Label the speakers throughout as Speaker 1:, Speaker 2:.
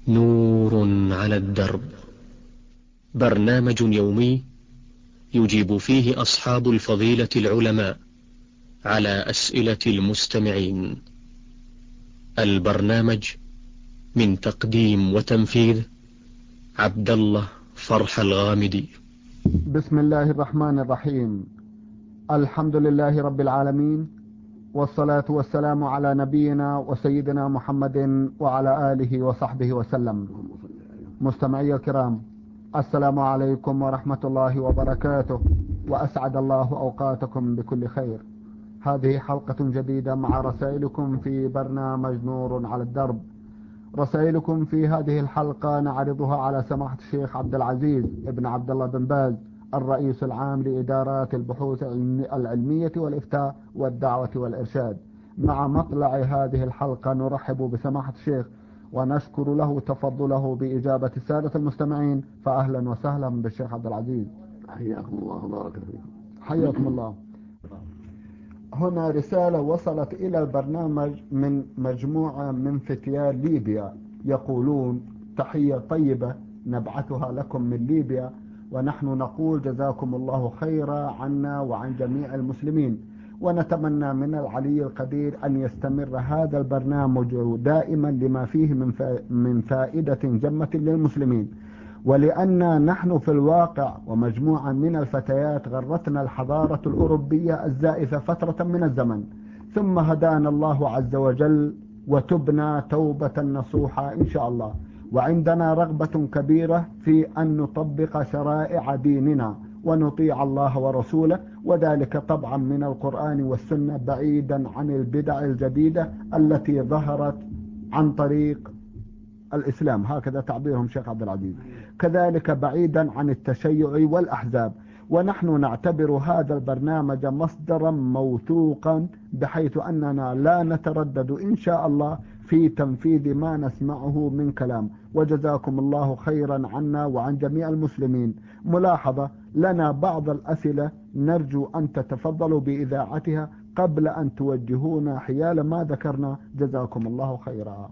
Speaker 1: نور على الدرب، برنامج يومي يجيب فيه أصحاب الفضيلة العلماء على أسئلة المستمعين. البرنامج من تقديم وتنفيذ عبد الله فرح الغامدي.
Speaker 2: بسم الله الرحمن الرحيم. الحمد لله رب العالمين، والصلاة والسلام على نبينا وسيدنا محمد وعلى آله وصحبه وسلم. مستمعي الكرام، السلام عليكم ورحمة الله وبركاته، وأسعد الله أوقاتكم بكل خير. هذه حلقة جديدة مع رسائلكم في برنامج نور على الدرب. رسائلكم في هذه الحلقة نعرضها على سماحة الشيخ عبد العزيز ابن عبد الله بن باز، الرئيس العام لإدارات البحوث العلمية والإفتاء والدعوة والإرشاد. مع مطلع هذه الحلقة نرحب بسماحة الشيخ ونشكر له تفضله بإجابة السادة المستمعين، فأهلا وسهلا بالشيخ عبد العزيز.
Speaker 3: حياكم الله وبارك فيكم.
Speaker 2: حياكم الله. هنا رسالة وصلت إلى البرنامج من مجموعة من فتيان ليبيا، يقولون: تحية طيبة نبعثها لكم من ليبيا، ونحن نقول جزاكم الله خيرا عنا وعن جميع المسلمين، ونتمنى من العلي القدير أن يستمر هذا البرنامج دائما لما فيه من فائدة جمة للمسلمين. ولأننا نحن في الواقع ومجموعة من الفتيات غرتنا الحضارة الأوروبية الزائفة فترة من الزمن، ثم هدانا الله عز وجل وتبنا توبة نصوحة إن شاء الله، وعندنا رغبة كبيرة في أن نطبق شرائع ديننا ونطيع الله ورسوله، وذلك طبعا من القرآن والسنة بعيدا عن البدع الجديدة التي ظهرت عن طريق الإسلام، هكذا تعبيرهم شيخ عبد العزيز، كذلك بعيدا عن التشيع والأحزاب. ونحن نعتبر هذا البرنامج مصدرا موثوقا، بحيث أننا لا نتردد إن شاء الله في تنفيذ ما نسمعه من كلام. وجزاكم الله خيرا عنا وعن جميع المسلمين. ملاحظة: لنا بعض الأسئلة نرجو أن تتفضلوا بإذاعتها قبل أن توجهونا حيال ما ذكرنا، جزاكم الله خيرا.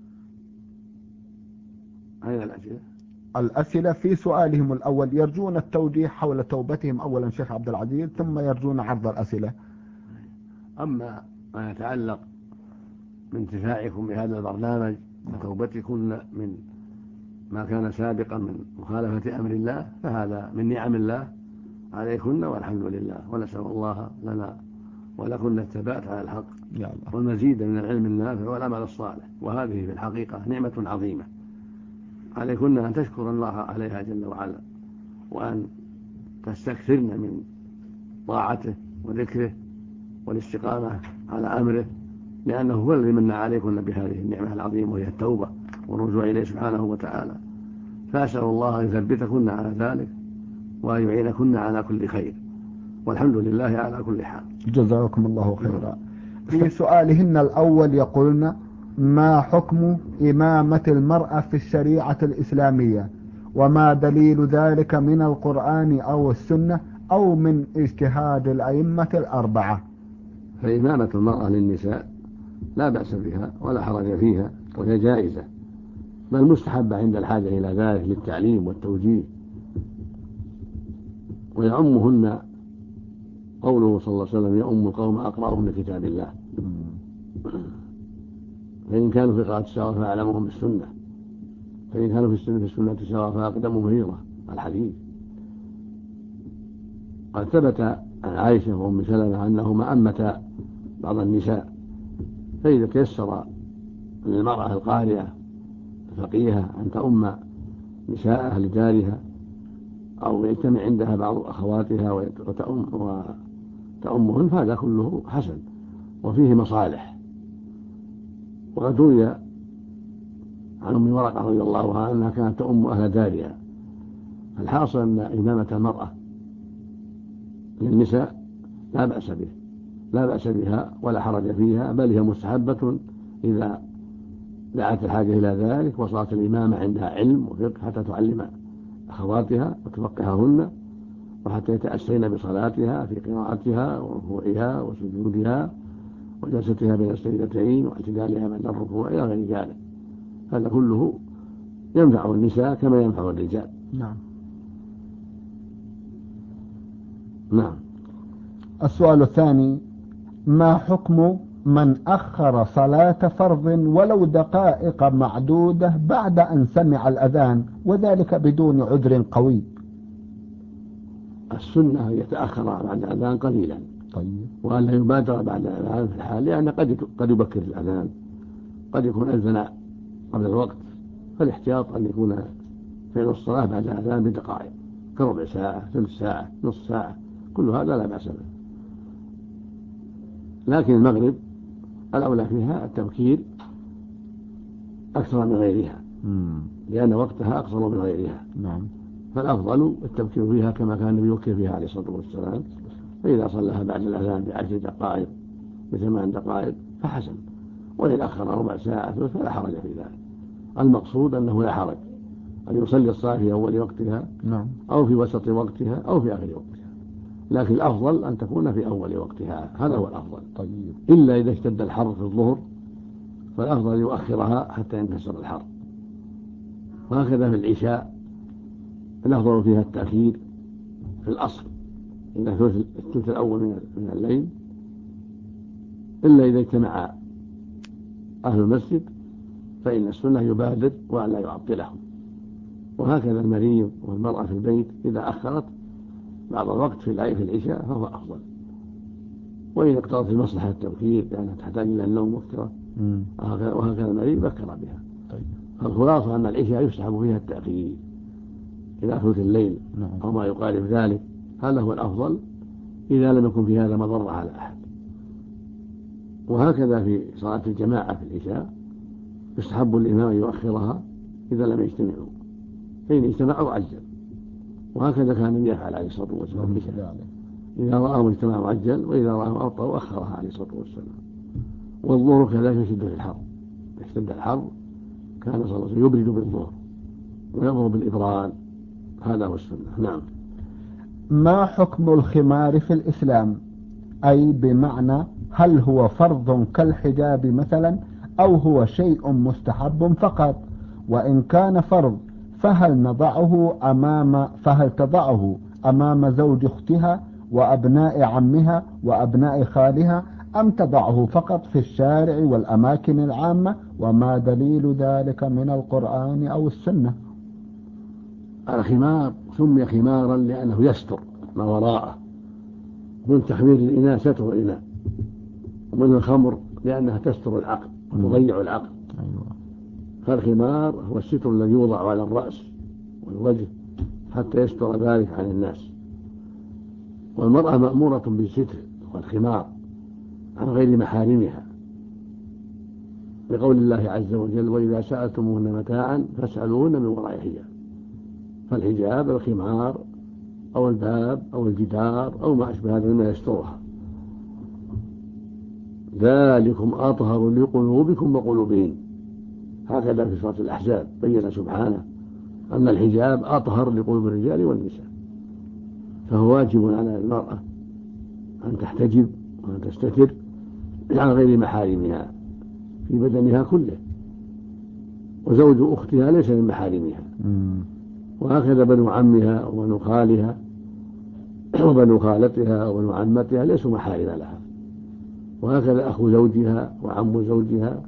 Speaker 3: أين الأسئلة؟
Speaker 2: الأسئلة في سؤالهم الأول، يرجون التوضيح حول توبتهم أولا شيخ عبد العزيز، ثم يرجون عرض الأسئلة.
Speaker 3: أما ما يتعلق بانتفاعكم بهذا البرنامج وتوبتكم من ما كان سابقا من مخالفة أمر الله، فهذا من نعم الله عليكن والحمد لله، ونسأل الله لنا ولكن الثبات على الحق والمزيد من العلم النافع والعمل الصالح. وهذه في الحقيقة نعمة عظيمة عليكن أن تشكر الله عليها جل وعلا، وأن تستكثرن من طاعته وذكره والاستقامة على أمره، لأنه هو الذي من عليكن بهذه النعمة العظيمة، وهي التوبة والرجوع إليه سبحانه وتعالى. فأسأل الله أن يثبتكن على ذلك وأن يعينكن على كل خير، والحمد لله على كل حال.
Speaker 2: جزاكم الله خيرا. في سؤالهن الأول يقولن: ما حكم إمامة المرأة في الشريعة الإسلامية، وما دليل ذلك من القرآن أو السنة أو من اجتهاد الأئمة الأربعة؟
Speaker 3: فإمامة المرأة للنساء لا بأس بها ولا حرج فيها، وهي جائزة، بل مستحبة عند الحاجة إلى ذلك للتعليم والتوجيه. ويعمهن قوله صلى الله عليه وسلم: يؤم القوم أقرأهم لكتاب الله. فإن كانوا في قراءة سواء فأعلمهم بالسنة، فإن كانوا في السنة سواء فأقدمهم هجرة. الحديث قد ثبت عن عائشة وأم سلمة أنهما أمتا بعض النساء، فإذا تيسر للمرأة القارئة الفقيهة أن تؤم نساءها لجارها، أو يجتمع عندها بعض أخواتها وتأمهن، فهذا كله حسن وفيه مصالح. وقد روي عن أم ورقة رضي الله عنها أنها كانت تؤم أهل دارها. الحاصل أن إمامة المرأة للنساء لا بأس بها ولا حرج فيها، بل هي مستحبة إذا دعت الحاجة إلى ذلك، وصارت الإمامة عندها علم وفقه حتى تعلم أخواتها وتفقههن، وحتى يتأسين بصلاتها في قراءتها وركوعها وسجودها وجلستها بين السجدتين واعتدالها من الركوع إلى غير ذلك. هذا كله ينفع النساء كما ينفع الرجال.
Speaker 2: نعم. السؤال الثاني: ما حكم من أخر صلاة فرض ولو دقائق معدودة بعد أن سمع الأذان وذلك بدون عذر قوي؟
Speaker 3: السنة يتأخر بعد الأذان قليلا،
Speaker 2: طيب.
Speaker 3: وأن لا يبادر بعد الأذان في الحال، لأن قد يبكر الأذان، قد يكون أذن قبل الوقت، فالاحتياط أن يكون في الصلاة بعد الأذان بدقائق كربع ساعة، ثلث ساعة، نصف ساعة، كل هذا لا بأس به. لكن المغرب الأولى فيها التبكير أكثر من غيرها، لأن وقتها أقصر من غيرها.
Speaker 2: نعم.
Speaker 3: فالأفضل التبكير فيها كما كان النبي يبكر فيها عليه الصلاة والسلام، فإذا صلىها بعد الأذان ب10 دقائق ب8 دقائق فحسن، وإن أخر ربع ساعة فلا حرج في ذلك. المقصود أنه لا حرج أن يصلي الصلاة في أول وقتها أو في وسط وقتها أو في آخر وقتها، لكن الأفضل أن تكون في أول وقتها، هذا هو الأفضل.
Speaker 2: طيب.
Speaker 3: إلا إذا اشتد الحر في الظهر فالأفضل يؤخرها حتى ينكسر الحر. وهكذا في العشاء الأفضل فيها التأخير في الأصل إلى الثلث الأول من الليل، إلا إذا اجتمع أهل المسجد فإن السنة يبادر وأن لا يعطلهم. وهكذا المريض والمرأة في البيت إذا أخرت بعض الوقت في العشاء فهو أفضل، وإن اقتضت المصلحة التبكير لأنها تحتاج إلى النوم مبكرا وهكذا المريض بكر بها.
Speaker 2: طيب.
Speaker 3: فالخلاصة أن العشاء يسحب فيها التأخير إلى ثلث الليل أو ما يقارب ذلك، هذا هو الأفضل إذا لم يكن في هذا مضرة على أحد. وهكذا في صلاة الجماعة في العشاء يستحب الإمام أن يؤخرها إذا لم يجتمعوا، فإن اجتمعوا عجل، وهكذا كان يفعل عليه الصلاة والسلام إذا رآهم اجتمعوا عجل، وإذا رآهم أبطأوا أخرها عليه الصلاة والسلام. والظهر كذلك يشد في الحر، يشتد الحر كان صلى الله عليه وسلم يبرد بالظهر ويأمر بالإبراد، هذا هو السنة. نعم.
Speaker 2: ما حكم الخمار في الإسلام؟ أي بمعنى هل هو فرض كالحجاب مثلا أو هو شيء مستحب فقط؟ وإن كان فرض فهل تضعه أمام زوج أختها وأبناء عمها وأبناء خالها أم تضعه فقط في الشارع والأماكن العامة؟ وما دليل ذلك من القرآن أو السنة؟
Speaker 3: الخمار سمي خمارا لأنه يستر ما وراءه، من تخمير الإناء ستر الإناء، ومن الخمر لأنها تستر العقل وتضيع العقل. فالخمار هو الستر الذي يوضع على الرأس والوجه حتى يستر ذلك عن الناس. والمرأة مأمورة بالستر والخمار عن غير محارمها، بقول الله عز وجل: وإذا سألتموهن متاعا فاسألوهن من وراء حجاب. فالحجاب الخمار أو الباب أو الجدار أو ما أشبه هذا مما يسترها. ذلكم أطهر لقلوبكم وقلوبهن، هكذا في سورة الأحزاب بين سبحانه أن الحجاب أطهر لقلوب الرجال والنساء. فهو واجب على المرأة أن تحتجب وأن تستتر عن غير محارمها في بدنها كله، وزوج أختها ليس من محارمها، وهكذا بنو عمها وبنو خالها وبنو خالتها وبنو عمتها ليسوا محارم لها، وهكذا أخو زوجها وعم زوجها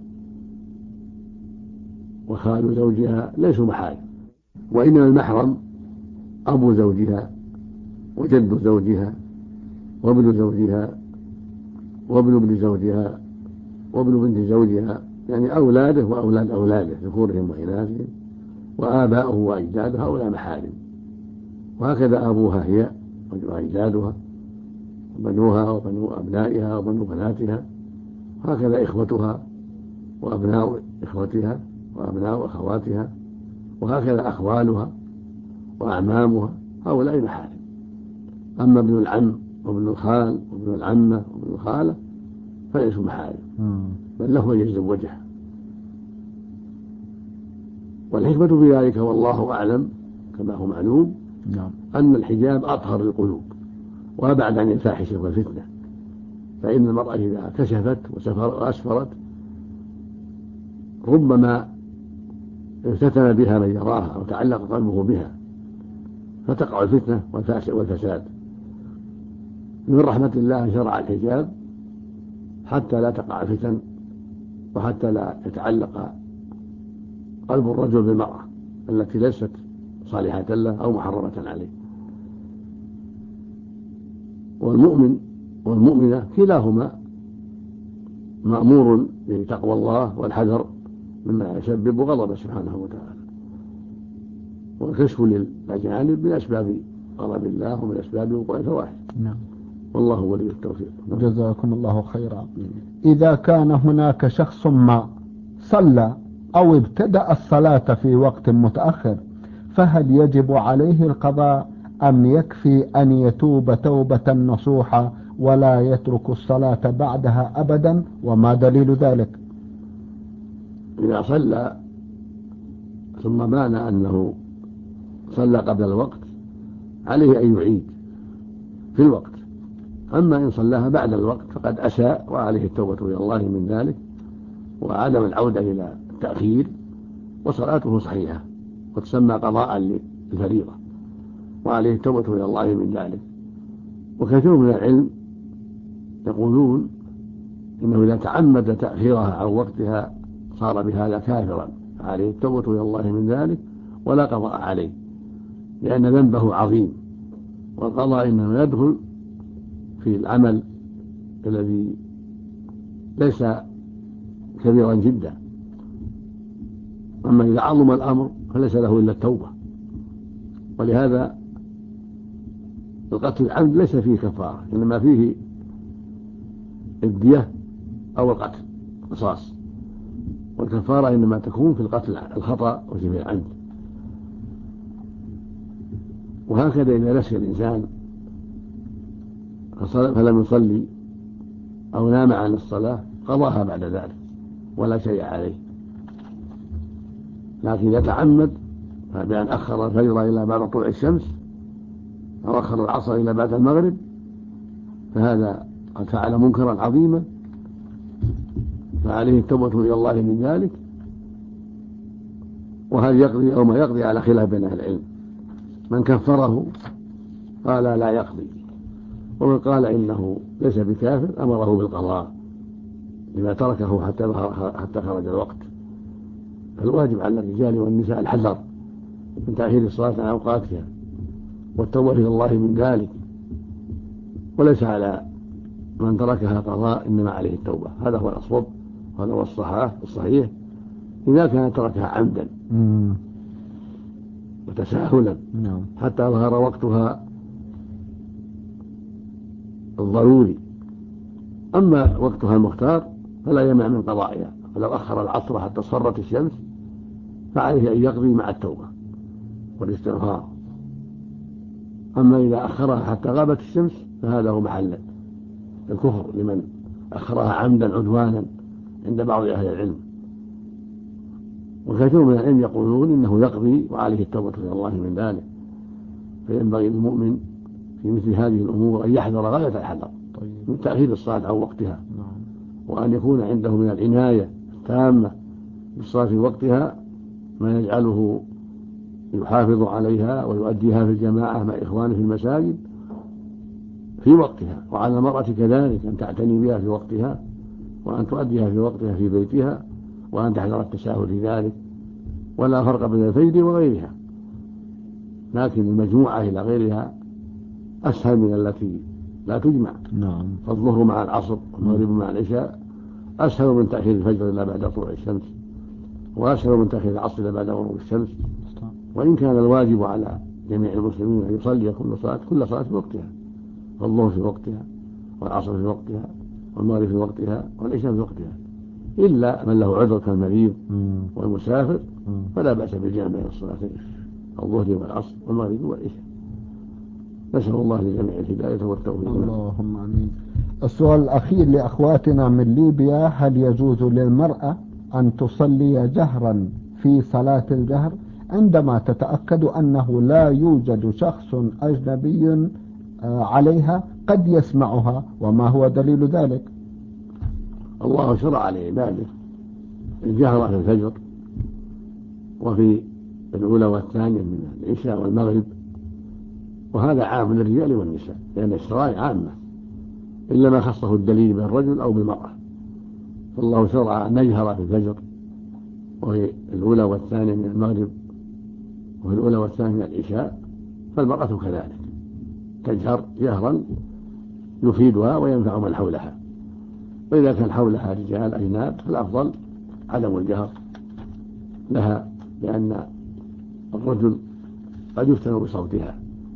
Speaker 3: وخال زوجها ليسوا محارم. وإنما المحرم أبو زوجها وجد زوجها وابن زوجها وابن ابن زوجها وابن بنت زوجها، يعني أولاده وأولاد أولاده ذكورهم وإناثهم وآباؤه وأجداده، هؤلاء محارم. وهكذا أبوها هي وأجدادها وبنوها وبنو أبنائها وبنو بناتها، هكذا إخوتها وأبناء إخوتها وأبناء أخواتها، وهكذا أخوالها وأعمامها، هؤلاء محارم. أما ابن العم وابن الخال وابن العمة وابن الخالة فليسوا محارم، بل له أن يتزوجها. والحكمة في ذلك والله أعلم كما هو معلوم أن الحجاب أطهر للقلوب وأبعد عن الفاحشة والفتنة. فإن المرأة إذا كشفت وأسفرت ربما افتتن بها من يراها أو تعلق قلبه بها فتقع الفتنة والفساد. من رحمة الله أن شرع الحجاب حتى لا تقع الفتن وحتى لا يتعلق قلب الرجل بالمرأة التي ليست صالحة له أو محرمة عليه. والمؤمن والمؤمنة كلاهما مأمور بتقوى الله والحذر مما يسبب غضبه سبحانه وتعالى، والكشف للأجانب من أسباب غضب الله ومن أسباب وقوع الفواحش.
Speaker 2: نعم.
Speaker 3: والله ولي التوفيق.
Speaker 2: جزاكم الله خيرا. إذا كان هناك شخص ما صلى أو ابتدأ الصلاة في وقت متأخر فهل يجب عليه القضاء أم يكفي أن يتوب توبة نصوحة ولا يترك الصلاة بعدها أبدا؟ وما دليل ذلك؟
Speaker 3: إذا صلى ثم بان أنه صلى قبل الوقت عليه أن يعيد في الوقت، أما إن صلاها بعد الوقت فقد أساء وعليه التوبة إلى الله من ذلك وعدم العودة إلى التأخير، وصلاته صحيحة وتسمى قضاء للفريضة وعليه التوبة إلى الله من ذلك. وكثير من العلم يقولون إنه إذا تعمد تأخيرها عن وقتها صار بهذا كافرا، عليه التوبة إلى الله من ذلك ولا قضاء عليه، لأن ذنبه عظيم، والقضاء إنما يدخل في العمل الذي ليس كبيرا جدا. أما إذا عظم الأمر فليس له إلا التوبة. ولهذا القتل العمد ليس فيه كفارة، إنما فيه الدية أو القتل قصاص، والكفارة إنما تكون في القتل الخطأ وفي العمد. وهكذا إذا نسي الإنسان فلم يصلي أو نام عن الصلاة قضاها بعد ذلك ولا شيء عليه. لكن إذا تعمد بأن أخر الفجر إلى بعد طلوع الشمس أو أخر العصر إلى بعد المغرب فهذا قد فعل منكرا عظيما، فعليه التوبة إلى الله من ذلك. وهل يقضي أو ما يقضي على خلاف بين أهل العلم. من كفره قال لا يقضي، ومن قال إنه ليس بكافر أمره بالقضاء لما تركه حتى خرج الوقت. فالواجب على الرجال والنساء الحذر من تأخير الصلاة عن أوقاتها والتوبة إلى الله من ذلك، وليس على من تركها قضاء، إنما عليه التوبة. هذا هو الأصوب، هذا هو الصحيح إذا كان تركها عمدا وتساهلا حتى ظهر وقتها الضروري. أما وقتها المختار فلا يمنع من قضائها، فلو أخر العصر حتى اصفرت الشمس فعليه أن يقضي مع التوبة والاستغفار. أما إذا أخرها حتى غابت الشمس فهذا هو محل الكفر لمن أخرها عمدا عدوانا عند بعض أهل العلم. وكثير من العلم يقولون إنه يقضي وعليه التوبة إلى الله من ذلك. فينبغي للمؤمن في مثل هذه الأمور أن يحذر غاية الحذر من تأخير الصلاة عن وقتها، وأن يكون عنده من العناية التامة بالصلاة في وقتها ما يجعله يحافظ عليها ويؤديها في الجماعة مع إخوانه في المساجد في وقتها. وعلى المرأة كذلك أن تعتني بها في وقتها، وأن تؤديها في وقتها في بيتها، وأن تحذر التساهل في ذلك. ولا فرق بين الفجر وغيرها، لكن المجموعة إلى غيرها أسهل من التي لا تجمع. فالظهر مع العصر والمغرب مع العشاء أسهل من تأخير الفجر إلى بعد طلوع الشمس، وأسهل من تأخير العصر إلى بعد غروب الشمس. وإن كان الواجب على جميع المسلمين أن يصلي كل صلاة في وقتها، فالظهر في وقتها والعصر في وقتها والمغرب في وقتها والعشاء في وقتها، إلا من له عذر كالمريض والمسافر فلا بأس بالجمع بين الصلاتين الظهر والعصر والمغرب والعشاء. نسأل الله لجميع الهداية والتوفيق.
Speaker 2: اللهم آمين. السؤال الأخير لأخواتنا من ليبيا: هل يجوز للمرأة أن تصلي جهرا في صلاة الجهر عندما تتأكد أنه لا يوجد شخص أجنبي عليها قد يسمعها؟ وما هو دليل ذلك؟
Speaker 3: الله شرع لعباده الجهر في الفجر وفي الأولى والثانية من العشاء والمغرب. وهذا عام للرجال والنساء، لأن الشرائع عامة إلا ما خصه الدليل بالرجل أو بالمرأة. فالله شرع أن نجهر في الفجر وفي الأولى والثانية من المغرب وفي الأولى والثانية من العشاء، فالمرأة كذلك تجهر جهرا يفيدها وينفع من حولها. وإذا كان حولها رجال أجناب فالأفضل عدم الجهر لها، لأن الرجل قد يفتن بصوتها،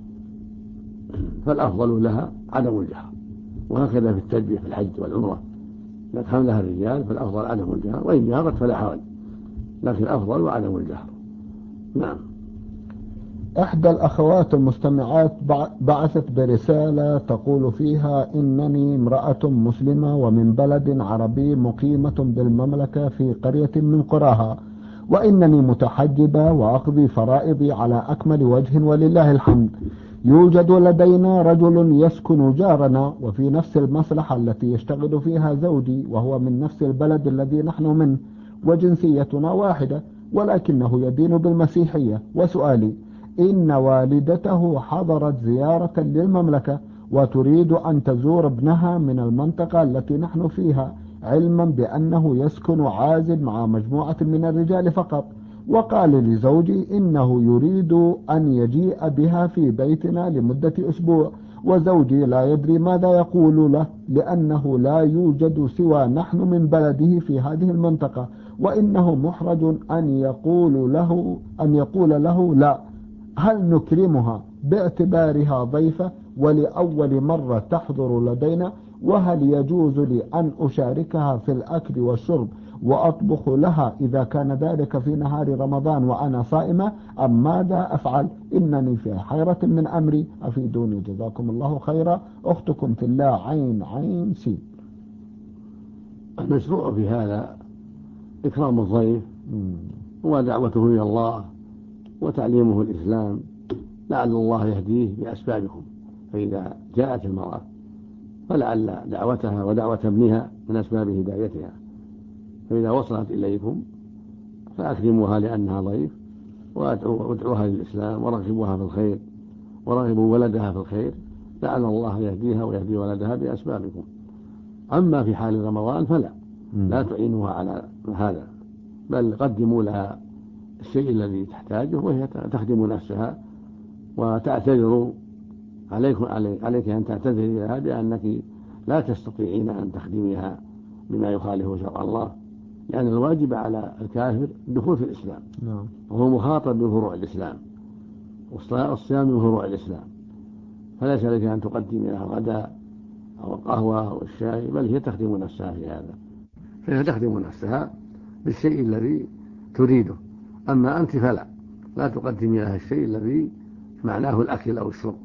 Speaker 3: فالأفضل لها عدم الجهر. وهكذا في التلبية في الحج والعمرة، إذا كان لها الرجال فالأفضل عدم الجهر، وإن جهرت فلا حرج، لكن الأفضل عدم الجهر. نعم.
Speaker 2: إحدى الأخوات المستمعات بعثت برسالة تقول فيها: إنني امرأة مسلمة ومن بلد عربي مقيمة بالمملكة في قرية من قراها، وإنني متحجبة وأقضي فرائضي على أكمل وجه ولله الحمد. يوجد لدينا رجل يسكن جارنا وفي نفس المصلحة التي يشتغل فيها زوجي، وهو من نفس البلد الذي نحن منه وجنسيتنا واحدة، ولكنه يدين بالمسيحية. وسؤالي: إن والدته حضرت زيارة للمملكة وتريد أن تزور ابنها من المنطقة التي نحن فيها، علما بأنه يسكن عازل مع مجموعة من الرجال فقط، وقال لزوجي إنه يريد أن يجيء بها في بيتنا لمدة أسبوع، وزوجي لا يدري ماذا يقول له، لأنه لا يوجد سوى نحن من بلده في هذه المنطقة، وإنه محرج أن يقول له لا. هل نكرمها باعتبارها ضيفة ولأول مرة تحضر لدينا؟ وهل يجوز لي أن أشاركها في الأكل والشرب وأطبخ لها إذا كان ذلك في نهار رمضان وأنا صائمة، أم ماذا أفعل؟ إنني في حيرة من أمري، أفيدوني جزاكم الله خيرا. أختكم في الله عين سين.
Speaker 3: المشروع في هذا إكرام الضيف ودعوته إلى الله وتعليمه الإسلام، لعل الله يهديه بأسبابكم. فإذا جاءت المرأة فلعل دعوتها ودعوة ابنها من أسباب هدايتها، فإذا وصلت إليكم فأكرموها لأنها ضيف، وادعوها للإسلام ورغبوها في الخير ورغبوا ولدها في الخير، لعل الله يهديها ويهدي ولدها بأسبابكم. أما في حال رمضان فلا لا تعينوها على هذا، بل قدموا لها الشيء الذي تحتاجه وهي تخدم نفسها، وتعتذروا عليك أن تعتذري لها بأنك لا تستطيعين أن تخدميها بما يخالف شرع الله، لأن الواجب على الكافر الدخول في الإسلام، وهو مخاطب بفروع الإسلام، والصيام من فروع الإسلام، فليس لك أن تقدمي لها الغداء أو القهوة أو الشاي، بل هي تخدم نفسها في هذا، فهي تخدم نفسها بالشيء الذي تريده. أما أنت فلا تقدمي لها الشيء الذي معناه الأكل أو الشرب.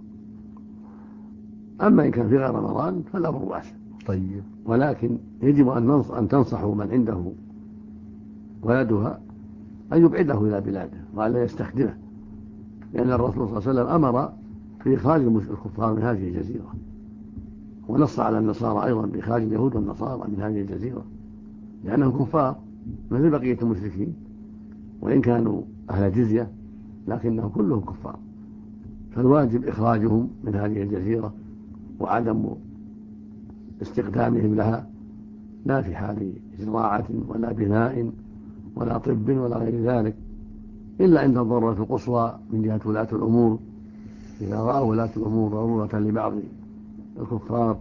Speaker 3: أما إن كان في غير رمضان فلا بأس.
Speaker 2: طيب.
Speaker 3: ولكن يجب أن تنصحوا من عنده ولدها أن يبعده إلى بلاده وألا يستخدمه، لأن الرسول صلى الله عليه وسلم أمر بإخراج الكفار من هذه الجزيرة، ونص على النصارى أيضا بإخراج اليهود والنصارى من هذه الجزيرة، لأنهم كفار مثل بقية المشركين، وإن كانوا أهل جزية لكنهم كلهم كفار، فالواجب إخراجهم من هذه الجزيرة وعدم استخدامهم لها، لا في حال زراعة ولا بناء ولا طب ولا غير ذلك، إلا عند الضرورة القصوى من جهة ولاة الأمور. إذا رأوا ولاة الأمور ضرورة لبعض الكفار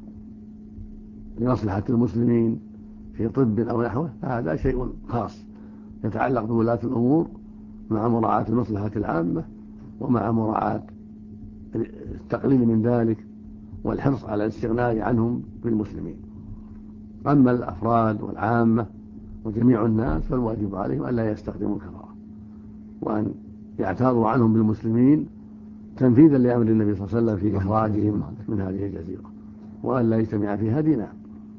Speaker 3: لمصلحة المسلمين في طب أو نحوه، فهذا شيء خاص يتعلق بولاة الأمور مع مراعاة المصلحة العامة ومع مراعاة التقليل من ذلك والحرص على الاستغناء عنهم بالمسلمين. أما الأفراد والعامة وجميع الناس فالواجب عليهم أن لا يستخدموا الكفرة، وأن يعتاضوا عنهم بالمسلمين تنفيذا لأمر النبي صلى الله عليه وسلم في إخراجهم من هذه الجزيرة، وأن لا يجتمع فيها دينان.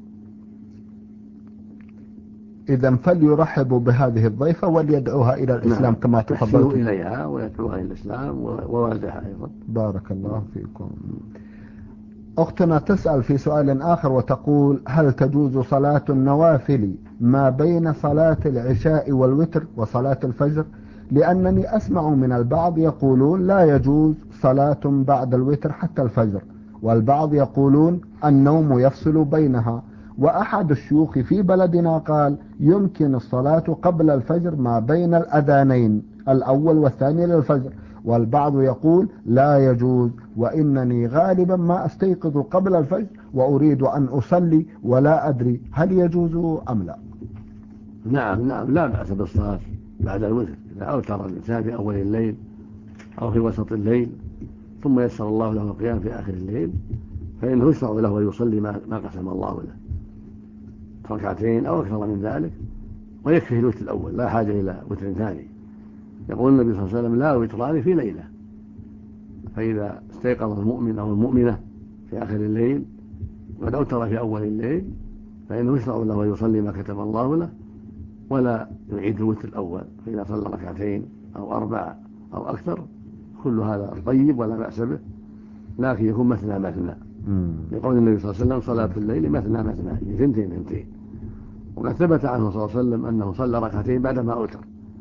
Speaker 2: إذا فليرحبوا بهذه الضيفة وليدعوها إلى الإسلام كما تفضلت
Speaker 3: إليها ويدعوها إلى الإسلام ووالدها أيضا.
Speaker 2: بارك الله فيكم. أختنا تسأل في سؤال آخر وتقول: هل تجوز صلاة النوافل ما بين صلاة العشاء والوتر وصلاة الفجر لأنني أسمع من البعض يقولون لا يجوز صلاة بعد الوتر حتى الفجر، والبعض يقولون النوم يفصل بينها، وأحد الشيوخ في بلدنا قال يمكن الصلاة قبل الفجر ما بين الأذانين الأول والثاني للفجر، والبعض يقول لا يجوز، وإنني غالبا ما أستيقظ قبل الفجر وأريد أن أصلي ولا أدري هل يجوز أم لا.
Speaker 3: نعم لا بأس بالصلاة بعد الوتر إذا أوتر الإنسان في أول الليل أو في وسط الليل ثم يسر الله له القيام في آخر الليل فإنه يشرع له أن يصلي ما قسم الله له ركعتين أو أكثر من ذلك، ويكفيه الوتر الأول لا حاجة إلى وتر ثاني. يقول النبي صلى الله عليه وسلم لا وتران في ليلة، فإذا استيقظ المؤمن أو المؤمنة في آخر الليل وقد أوتر في أول الليل فإنه يشرع له أن يصلي ما كتب الله له ولا يعيد الوتر الأول، فإذا صلى ركعتين أو 4 أو أكثر كل هذا طيب ولا بأس به، لكن يكون مثنى لقول النبي صلى الله عليه وسلم صلاة الليل مثنى اثنتين. وقد ثبت عنه صلى الله عليه وسلم أنه صلى ركعتين بعدما أوتر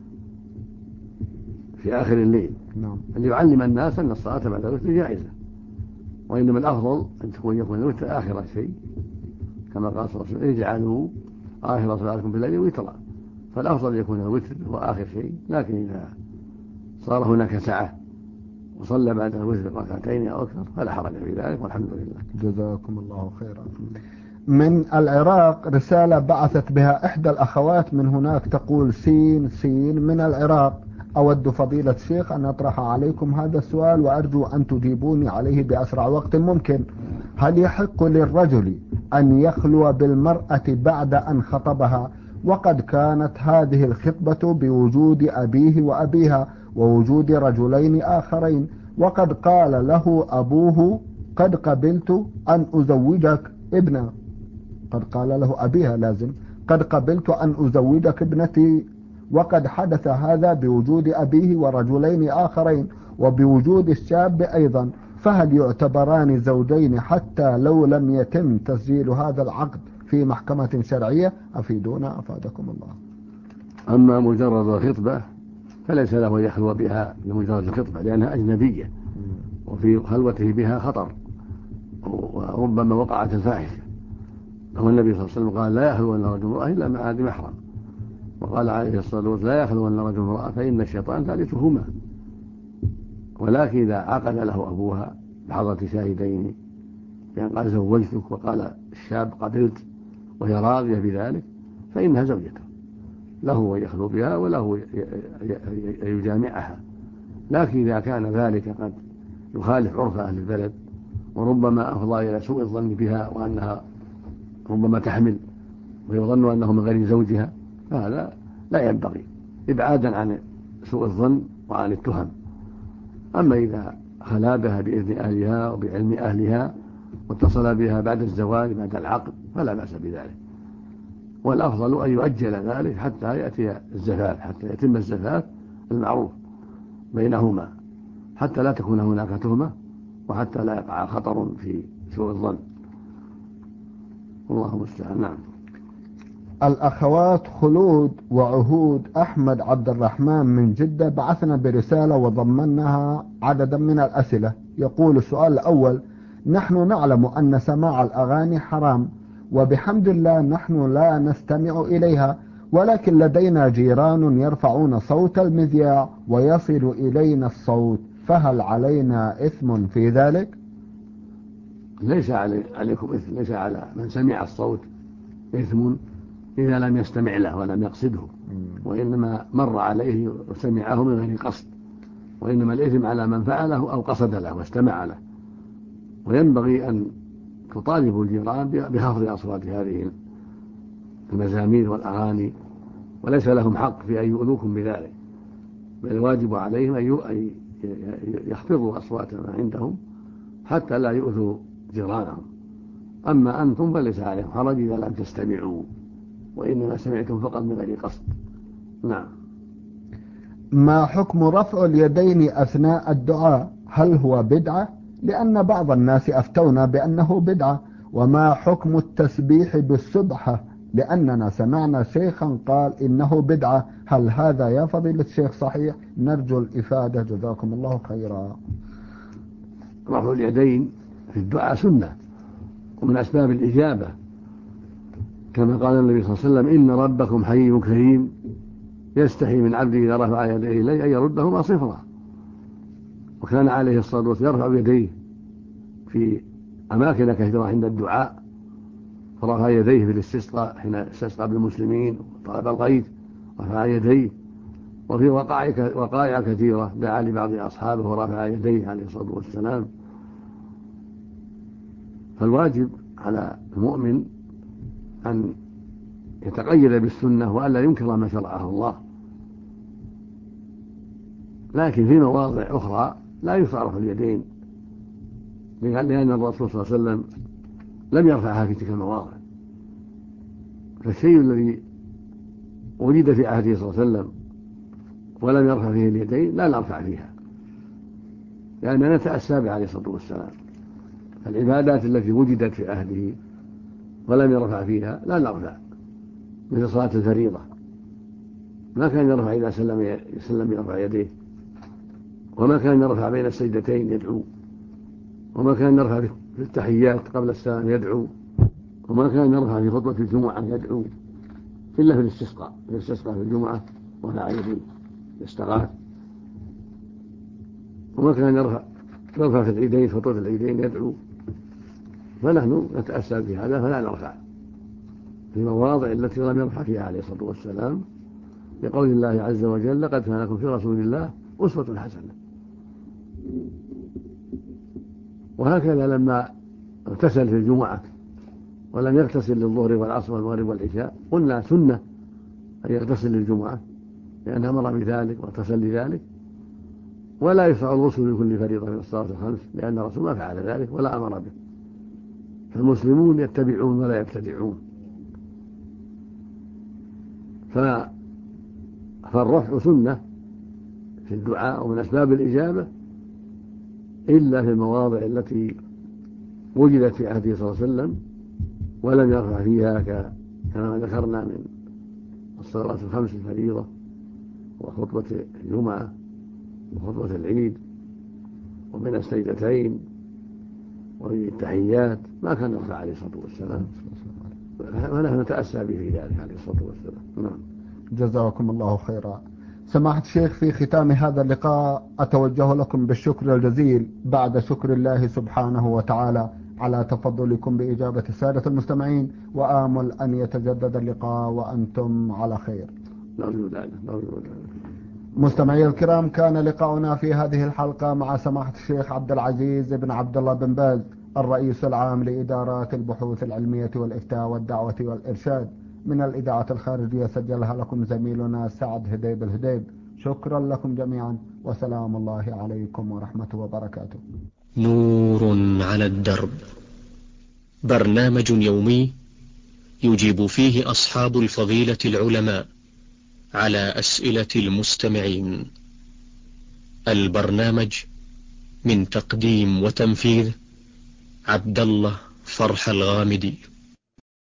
Speaker 3: في آخر الليل ليعلم الناس أن الصلاة بعد الوتر جائزة، وإنما الأفضل أن يكون الوتر آخر شيء كما قال صلى الله عليه وسلم اجعلوا آخر صلاتكم بالليل وترا، فالأفضل يكون الوتر هو آخر شيء، لكن إذا صار هناك سعة وصلى بعد الوتر ركعتين أو أكثر فلا حرج في ذلك والحمد لله.
Speaker 2: جزاكم الله خيرا. من العراق رسالة بعثت بها إحدى الأخوات من هناك تقول سين من العراق: أود فضيلة الشيخ أن أطرح عليكم هذا السؤال وأرجو أن تجيبوني عليه بأسرع وقت ممكن. هل يحق للرجل أن يخلو بالمرأة بعد أن خطبها وقد كانت هذه الخطبة بوجود أبيه وأبيها ووجود رجلين آخرين، وقد قال له أبوه قد قبلت أن أزوجك ابنة، قد قال له أبيها لازم قد قبلت أن أزوجك ابنتي، وقد حدث هذا بوجود أبيه ورجلين آخرين وبوجود الشاب أيضا، فهل يعتبران زوجين حتى لو لم يتم تسجيل هذا العقد في محكمة شرعية؟ أفيدونا أفادكم الله.
Speaker 3: أما مجرد الخطبة فليس له أن يخلو بها لمجرد الخطبة لأنها أجنبية وفي خلوته بها خطر وربما وقعت الفاحشة، والنبي صلى الله عليه وسلم قال لا يخلو أن رجل امرأة إلا مع ذي محرم، وقال عليه الصلاة والسلام لا يخلو أن رجل امرأة فإن الشيطان ثالثهما. ولكن إذا عقد له أبوها بحضرة شاهدين بأن قال زوجتك وقال الشاب قبلت وهي راضية بذلك فإنها زوجته، له أن يخلو بها وله أن يجامعها، لكن إذا كان ذلك قد يخالف عرف أهل البلد وربما أفضى إلى سوء الظن بها وأنها ربما تحمل ويظن أنه من غير زوجها فهذا لا ينبغي إبعادا عن سوء الظن وعن التهم. أما إذا خلا بها بإذن أهلها وبعلم أهلها واتصل بها بعد الزواج بعد العقد فلا بأس بذلك، والأفضل أن يؤجل ذلك حتى يأتي الزفاف، حتى يتم الزفاف المعروف بينهما، حتى لا تكون هناك تهمة وحتى لا يقع خطر في سوء الظن، والله المستعان. نعم.
Speaker 2: الأخوات خلود وعهود أحمد عبد الرحمن من جدة بعثنا برسالة وضمنها عددا من الأسئلة. يقول السؤال الأول: نحن نعلم أن سماع الأغاني حرام وبحمد الله نحن لا نستمع إليها، ولكن لدينا جيران يرفعون صوت المذياع ويصل إلينا الصوت، فهل علينا إثم في ذلك؟
Speaker 3: ليس عليكم إثم، ليس على من سمع الصوت إثم إذا لم يستمع له ولم يقصده، وإنما مر عليه وسمعه من غير قصد، وإنما الإثم على من فعله أو قصد له واستمع له. وينبغي أن تطالبوا الجيران بخفض أصوات هذه المزامير والأغاني، وليس لهم حق في أن يؤذوكم بذلك، بل الواجب عليهم أن يخفضوا أصواتهم عندهم حتى لا يؤذوا جيرانهم. أما أنتم فليس عليكم حرج إذا لم تستمعوا، وإنما سمعتم فقط من غير قصد. نعم.
Speaker 2: ما حكم رفع اليدين أثناء الدعاء؟ هل هو بدعة؟ لأن بعض الناس أفتونا بأنه بدعة. وما حكم التسبيح بالسبحة لأننا سمعنا شيخا قال إنه بدعة. هل هذا يا فضيلة الشيخ صحيح؟ نرجو الإفادة جزاكم الله خيرا.
Speaker 3: رفع اليدين في الدعاء سنة ومن أسباب الإجابة، كما قال النبي صلى الله عليه وسلم: إن ربكم حي كريم يستحي من عبده إذا رفع يديه إليه أن يردهما صفرا. وكان عليه الصلاة والسلام يرفع يديه في أماكن كثيرة عند الدعاء، فرفع يديه في الاستسقاء حين استسقى بالمسلمين وطلب الغيث رفع يديه، وفي وقائع كثيرة دعا لبعض أصحابه ورفع يديه عليه الصلاة والسلام. فالواجب على المؤمن أن يتقيد بالسنة وألا ينكر ما شرعه الله، لكن في مواضع أخرى لا يشرع رفع اليدين، لأن الرسول صلى الله عليه وسلم لم يرفعها في تلك المواضع. فالشيء الذي وجد في عهده صلى الله عليه وسلم ولم يرفع فيه اليدين لا نرفع فيها، لأننا نتأسى به عليه الصلاة والسلام. العبادات التي وجدت في عهده ولم يرفع فيها لا نرفع، مثل صلاة الفريضة ما كان يرفع إذا سلم يرفع يديه، وما كان يرفع بين السجدتين يدعو، وما كان يرفع في التحيات قبل السلام يدعو، وما كان يرفع في خطبة الجمعة يدعو إلا في الاستسقاء في الجمعة ورفع يديه يستغاث، وما كان يرفع في العيدين خطبة العيدين يدعو. فنحن نتأسى بهذا فلا نرفع في المواضع التي لم يرفع فيها عليه الصلاة والسلام، لقول الله عز وجل: لقد كان لكم في رسول الله أسوة حسنة. وهكذا لما اغتسل في الجمعة ولم يغتسل للظهر والعصر والمغرب والعشاء قلنا سنة أن يغتسل للجمعة، لأن أمر بذلك واغتسل لذلك، ولا يشرع الغسل لكل فريضة من الصلاة الخمس، لأن الرسول ما فعل ذلك ولا أمر به. فالمسلمون يتبعون ولا يبتدعون. فالرفع سنة في الدعاء ومن أسباب الإجابة، إلا في المواضع التي وجدت في عهده صلى الله عليه وسلم ولم يرفع فيها، كما ذكرنا من الصلوات الخمس الفريضة وخطبة الجمعة وخطبة العيد وبين السجدتين وفي التحيات ما كان يرفع عليه الصلاة والسلام، ونحن نتأسى به في ذلك عليه الصلاة والسلام. نعم.
Speaker 2: جزاكم الله خيرا. سماحة الشيخ، في ختام هذا اللقاء أتوجه لكم بالشكر الجزيل بعد شكر الله سبحانه وتعالى على تفضلكم بإجابة السادة المستمعين، وآمل أن يتجدد اللقاء وأنتم على خير. مستمعي الكرام، كان لقاؤنا في هذه الحلقة مع سماحة الشيخ عبد العزيز بن عبد الله بن باز، الرئيس العام لإدارات البحوث العلمية والإفتاء والدعوة والإرشاد من الإذاعة الخارجية، سجلها لكم زميلنا سعد هديب الهديب. شكرا لكم جميعا، وسلام الله عليكم ورحمة وبركاته.
Speaker 1: نور على الدرب، برنامج يومي يجيب فيه أصحاب الفضيلة العلماء على أسئلة المستمعين. البرنامج من تقديم وتنفيذ عبد الله فرح الغامدي.